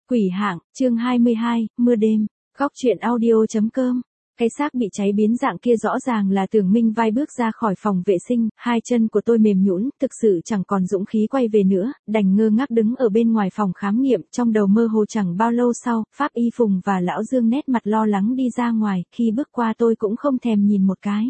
Quỷ hạng, chương 22, mưa đêm, góc truyện audio.com. Cái xác bị cháy biến dạng kia rõ ràng là Tưởng Minh Vai bước ra khỏi phòng vệ sinh, hai chân của tôi mềm nhũn, thực sự chẳng còn dũng khí quay về nữa, đành ngơ ngác đứng ở bên ngoài phòng khám nghiệm, trong đầu mơ hồ. Chẳng bao lâu sau, Pháp Y Phùng và Lão Dương nét mặt lo lắng đi ra ngoài, khi bước qua tôi cũng không thèm nhìn một cái.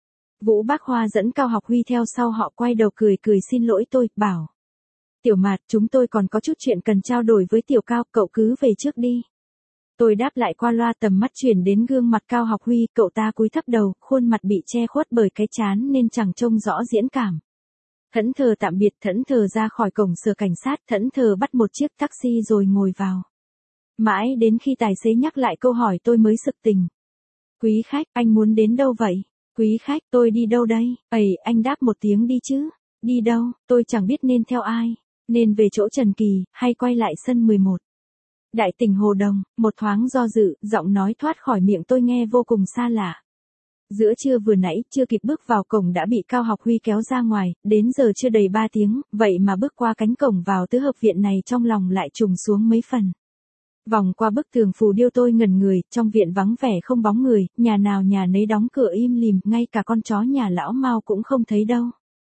Vũ Bác Hoa dẫn Cao Học Huy theo sau họ, quay đầu cười xin lỗi tôi, bảo: Tiểu Mạt, chúng tôi còn có chút chuyện cần trao đổi với Tiểu Cao, cậu cứ về trước đi. Tôi đáp lại qua loa, tầm mắt chuyển đến gương mặt Cao Học Huy, cậu ta cúi thấp đầu, khuôn mặt bị che khuất bởi cái trán nên chẳng trông rõ diễn cảm. Thẫn thờ tạm biệt, thẫn thờ ra khỏi cổng sở cảnh sát, thẫn thờ bắt một chiếc taxi rồi ngồi vào. Mãi đến khi tài xế nhắc lại câu hỏi tôi mới sực tỉnh. Quý khách, anh muốn đến đâu vậy? Quý khách, tôi đi đâu đây? Anh đáp một tiếng đi chứ. Đi đâu? Tôi chẳng biết nên theo ai. Nên về chỗ Trần Kỳ, hay quay lại sân 11. Đại tỉnh Hồ Đồng, một thoáng do dự, giọng nói thoát khỏi miệng tôi nghe vô cùng xa lạ. Giữa trưa vừa nãy, chưa kịp bước vào cổng đã bị Cao Học Huy kéo ra ngoài, đến giờ chưa đầy 3 tiếng, vậy mà bước qua cánh cổng vào tứ hợp viện này trong lòng lại trùng xuống mấy phần. Vòng qua bức tường phù điêu tôi ngẩn người, trong viện vắng vẻ không bóng người, nhà nào nhà nấy đóng cửa im lìm, ngay cả con chó nhà lão Mao cũng không thấy đâu.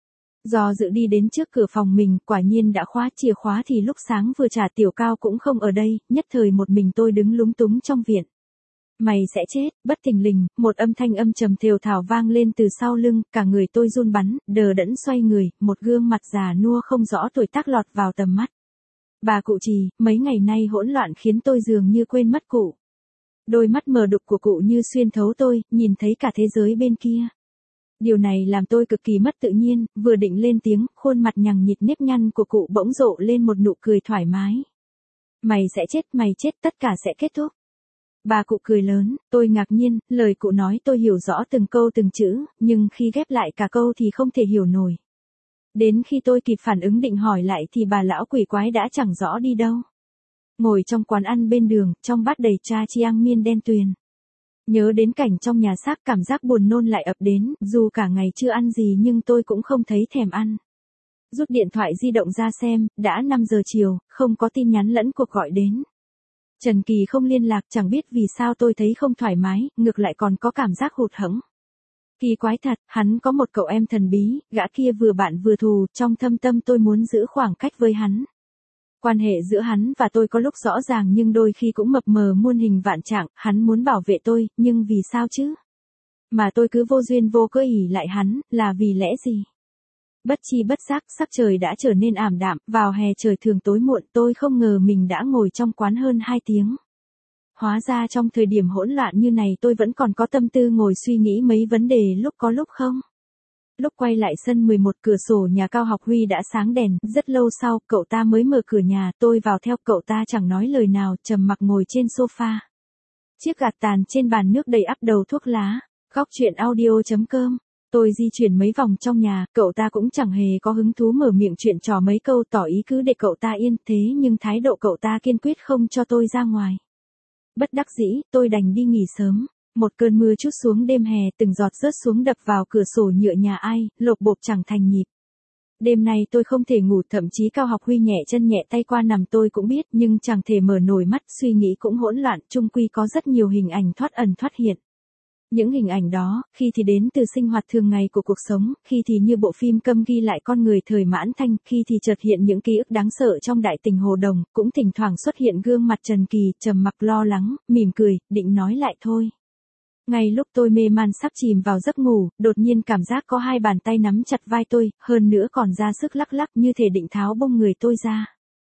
Do dự đi đến trước cửa phòng mình, quả nhiên đã khóa, chìa khóa thì lúc sáng vừa trả. Tiểu Cao cũng không ở đây, nhất thời một mình tôi đứng lúng túng trong viện. Mày sẽ chết. Bất thình lình, một âm thanh âm trầm thều thào vang lên từ sau lưng, cả người tôi run bắn, đờ đẫn xoay người, một gương mặt già nua không rõ tuổi tác lọt vào tầm mắt. Bà cụ Trì, mấy ngày nay hỗn loạn khiến tôi dường như quên mất cụ. Đôi mắt mờ đục của cụ như xuyên thấu tôi, nhìn thấy cả thế giới bên kia. Điều này làm tôi cực kỳ mất tự nhiên, vừa định lên tiếng, khuôn mặt nhằng nhịt nếp nhăn của cụ bỗng rộ lên một nụ cười thoải mái. Mày sẽ chết, tất cả sẽ kết thúc. Bà cụ cười lớn, tôi ngạc nhiên, lời cụ nói tôi hiểu rõ từng câu từng chữ, nhưng khi ghép lại cả câu thì không thể hiểu nổi. Đến khi tôi kịp phản ứng định hỏi lại thì bà lão quỷ quái đã chẳng rõ đi đâu. Ngồi trong quán ăn bên đường, trong bát đầy cha chiang miên đen tuyền. Nhớ đến cảnh trong nhà xác, cảm giác buồn nôn lại ập đến, dù cả ngày chưa ăn gì nhưng tôi cũng không thấy thèm ăn. Rút điện thoại di động ra xem, đã 5 giờ chiều, không có tin nhắn lẫn cuộc gọi đến. Trần Kỳ không liên lạc, chẳng biết vì sao tôi thấy không thoải mái, ngược lại còn có cảm giác hụt hẫng. Kỳ quái thật, hắn có một cậu em thần bí, gã kia vừa bạn vừa thù, trong thâm tâm tôi muốn giữ khoảng cách với hắn. Quan hệ giữa hắn và tôi có lúc rõ ràng nhưng đôi khi cũng mập mờ muôn hình vạn trạng, hắn muốn bảo vệ tôi, nhưng vì sao chứ? Mà tôi cứ vô duyên vô cớ ỷ lại hắn, là vì lẽ gì? Bất chi bất giác, sắc trời đã trở nên ảm đạm, vào hè trời thường tối muộn, tôi không ngờ mình đã ngồi trong quán hơn 2 tiếng. Hóa ra trong thời điểm hỗn loạn như này tôi vẫn còn có tâm tư ngồi suy nghĩ mấy vấn đề lúc có lúc không. Lúc quay lại sân 11, cửa sổ nhà Cao Học Huy đã sáng đèn, rất lâu sau, cậu ta mới mở cửa nhà, tôi vào theo, cậu ta chẳng nói lời nào, trầm mặc ngồi trên sofa. Chiếc gạt tàn trên bàn nước đầy ắp đầu thuốc lá, góc truyện audio.com. Tôi di chuyển mấy vòng trong nhà, cậu ta cũng chẳng hề có hứng thú mở miệng chuyện trò mấy câu tỏ ý cứ để cậu ta yên, thế nhưng thái độ cậu ta kiên quyết không cho tôi ra ngoài. Bất đắc dĩ, tôi đành đi nghỉ sớm. Một cơn mưa trút xuống đêm hè, từng giọt rớt xuống đập vào cửa sổ nhựa nhà ai, lộp bộp chẳng thành nhịp. Đêm nay tôi không thể ngủ, thậm chí Cao Học Huy nhẹ chân nhẹ tay qua nằm tôi cũng biết, nhưng chẳng thể mở nổi mắt, suy nghĩ cũng hỗn loạn, chung quy có rất nhiều hình ảnh thoát ẩn thoát hiện. Những hình ảnh đó, khi thì đến từ sinh hoạt thường ngày của cuộc sống, khi thì như bộ phim câm ghi lại con người thời Mãn Thanh, khi thì chợt hiện những ký ức đáng sợ trong đại tỉnh Hồ Đồng, cũng thỉnh thoảng xuất hiện gương mặt Trần Kỳ, trầm mặc lo lắng, mỉm cười, định nói lại thôi. Ngay lúc tôi mê man sắp chìm vào giấc ngủ, đột nhiên cảm giác có hai bàn tay nắm chặt vai tôi, hơn nữa còn ra sức lắc lắc như thể định tháo bông người tôi ra.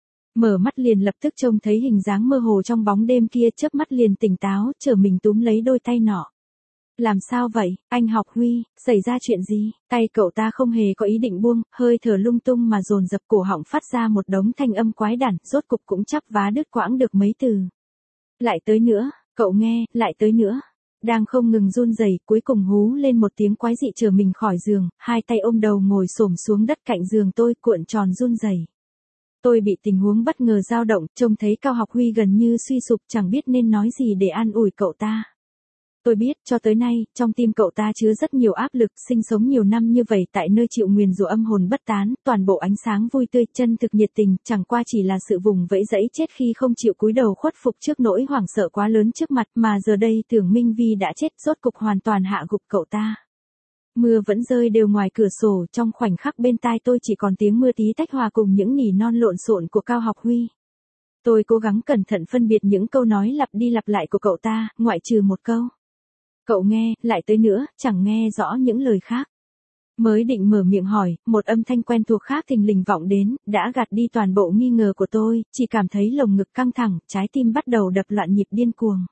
Mở mắt liền lập tức trông thấy hình dáng mơ hồ trong bóng đêm kia, chớp mắt liền tỉnh táo, trở mình túm lấy đôi tay nọ. Làm sao vậy, anh Học Huy, xảy ra chuyện gì? Tay cậu ta không hề có ý định buông, hơi thở lung tung mà dồn dập, cổ họng phát ra một đống thanh âm quái đản, rốt cục cũng chắp vá đứt quãng được mấy từ. Lại tới nữa, cậu nghe, lại tới nữa. Đang không ngừng run rẩy, cuối cùng hú lên một tiếng quái dị trở mình khỏi giường, hai tay ôm đầu ngồi xổm xuống đất cạnh giường tôi, cuộn tròn run rẩy. Tôi bị tình huống bất ngờ dao động, trông thấy Cao Học Huy gần như suy sụp, chẳng biết nên nói gì để an ủi cậu ta. Tôi biết, cho tới nay, trong tim cậu ta chứa rất nhiều áp lực, sinh sống nhiều năm như vậy tại nơi chịu nguyền rủa âm hồn bất tán, toàn bộ ánh sáng vui tươi, chân thực nhiệt tình, chẳng qua chỉ là sự vùng vẫy dẫy chết khi không chịu cúi đầu khuất phục trước nỗi hoảng sợ quá lớn trước mặt, mà giờ đây tưởng Minh Vi đã chết, rốt cục hoàn toàn hạ gục cậu ta. Mưa vẫn rơi đều ngoài cửa sổ, trong khoảnh khắc bên tai tôi chỉ còn tiếng mưa tí tách hòa cùng những nỉ non lộn xộn của Cao Học Huy. Tôi cố gắng cẩn thận phân biệt những câu nói lặp đi lặp lại của cậu ta, ngoại trừ một câu. Cậu nghe, lại tới nữa, chẳng nghe rõ những lời khác. Mới định mở miệng hỏi, một âm thanh quen thuộc khác thình lình vọng đến, đã gạt đi toàn bộ nghi ngờ của tôi, chỉ cảm thấy lồng ngực căng thẳng, trái tim bắt đầu đập loạn nhịp điên cuồng.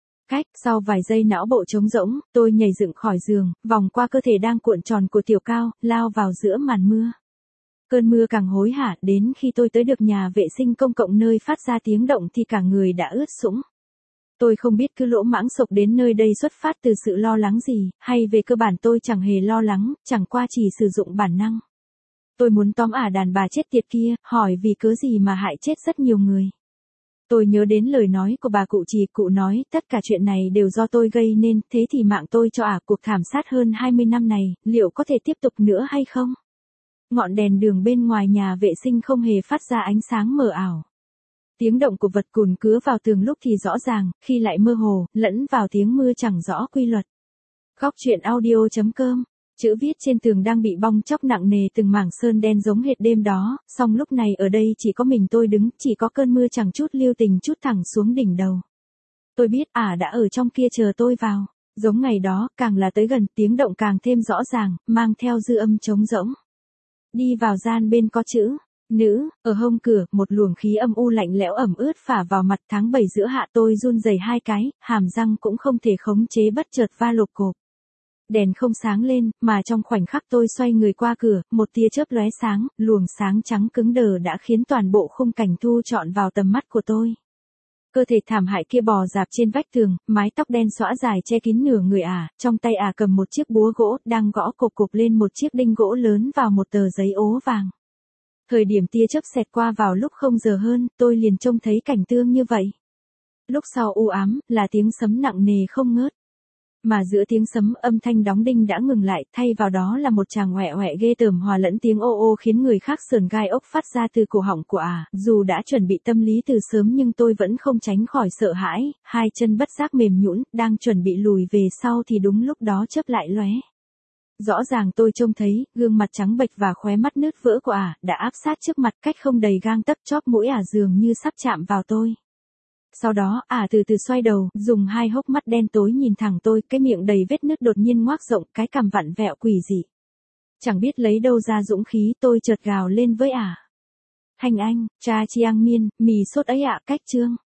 Sau vài giây não bộ trống rỗng, tôi nhảy dựng khỏi giường, vòng qua cơ thể đang cuộn tròn của Tiểu Cao, lao vào giữa màn mưa. Cơn mưa càng hối hả, đến khi tôi tới được nhà vệ sinh công cộng nơi phát ra tiếng động thì cả người đã ướt sũng. Tôi không biết cứ lỗ mãng sộc đến nơi đây xuất phát từ sự lo lắng gì, hay về cơ bản tôi chẳng hề lo lắng, chẳng qua chỉ sử dụng bản năng. Tôi muốn tóm đàn bà chết tiệt kia, hỏi vì cớ gì mà hại chết rất nhiều người. Tôi nhớ đến lời nói của bà cụ Trì, cụ nói, tất cả chuyện này đều do tôi gây nên, thế thì mạng tôi cho cuộc thảm sát hơn 20 năm này, liệu có thể tiếp tục nữa hay không? Ngọn đèn đường bên ngoài nhà vệ sinh không hề phát ra ánh sáng mờ ảo. Tiếng động của vật cùn cứa vào tường lúc thì rõ ràng, khi lại mơ hồ, lẫn vào tiếng mưa chẳng rõ quy luật. Góc truyện audio.com. Chữ viết trên tường đang bị bong tróc nặng nề từng mảng sơn đen giống hệt đêm đó, song lúc này ở đây chỉ có mình tôi đứng, chỉ có cơn mưa chẳng chút lưu tình chút thẳng xuống đỉnh đầu. Tôi biết đã ở trong kia chờ tôi vào. Giống ngày đó, càng là tới gần tiếng động càng thêm rõ ràng, mang theo dư âm trống rỗng. Đi vào gian bên có chữ nữ, ở hông cửa, một luồng khí âm u lạnh lẽo ẩm ướt phả vào mặt. Tháng 7 giữa hạ, tôi run rẩy hai cái, hàm răng cũng không thể khống chế bất chợt va lộp cộp. Đèn không sáng lên, mà trong khoảnh khắc tôi xoay người qua cửa, một tia chớp lóe sáng, luồng sáng trắng cứng đờ đã khiến toàn bộ khung cảnh thu trọn vào tầm mắt của tôi. Cơ thể thảm hại kia bò rạp trên vách tường, mái tóc đen xõa dài che kín nửa người trong tay cầm một chiếc búa gỗ, đang gõ cộp cộp lên một chiếc đinh gỗ lớn vào một tờ giấy ố vàng. Thời điểm tia chớp xẹt qua vào lúc 0 giờ hơn, tôi liền trông thấy cảnh tương như vậy. Lúc sau u ám, là tiếng sấm nặng nề không ngớt. Mà giữa tiếng sấm, âm thanh đóng đinh đã ngừng lại, thay vào đó là một tràng oẹ oẹ ghê tởm hòa lẫn tiếng ô ô khiến người khác sườn gai ốc phát ra từ cổ họng của Dù đã chuẩn bị tâm lý từ sớm nhưng tôi vẫn không tránh khỏi sợ hãi, hai chân bất giác mềm nhũn, đang chuẩn bị lùi về sau thì đúng lúc đó chớp lại lóe. Rõ ràng tôi trông thấy, gương mặt trắng bệch và khóe mắt nứt vỡ của đã áp sát trước mặt cách không đầy gang tấc, chóp mũi dường như sắp chạm vào tôi. Sau đó, từ từ xoay đầu, dùng hai hốc mắt đen tối nhìn thẳng tôi, cái miệng đầy vết nứt đột nhiên ngoác rộng, cái cằm vặn vẹo quỷ dị. Chẳng biết lấy đâu ra dũng khí, tôi chợt gào lên với Thanh Anh, cha chiang miên, mì sốt ấy cách chương.